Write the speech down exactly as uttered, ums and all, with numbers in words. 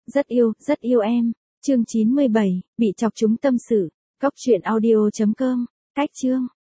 Rất yêu, rất yêu em. Chương chín mươi bảy, bị chọc trúng tâm sự. Góc truyện audio chấm com. Cách chương.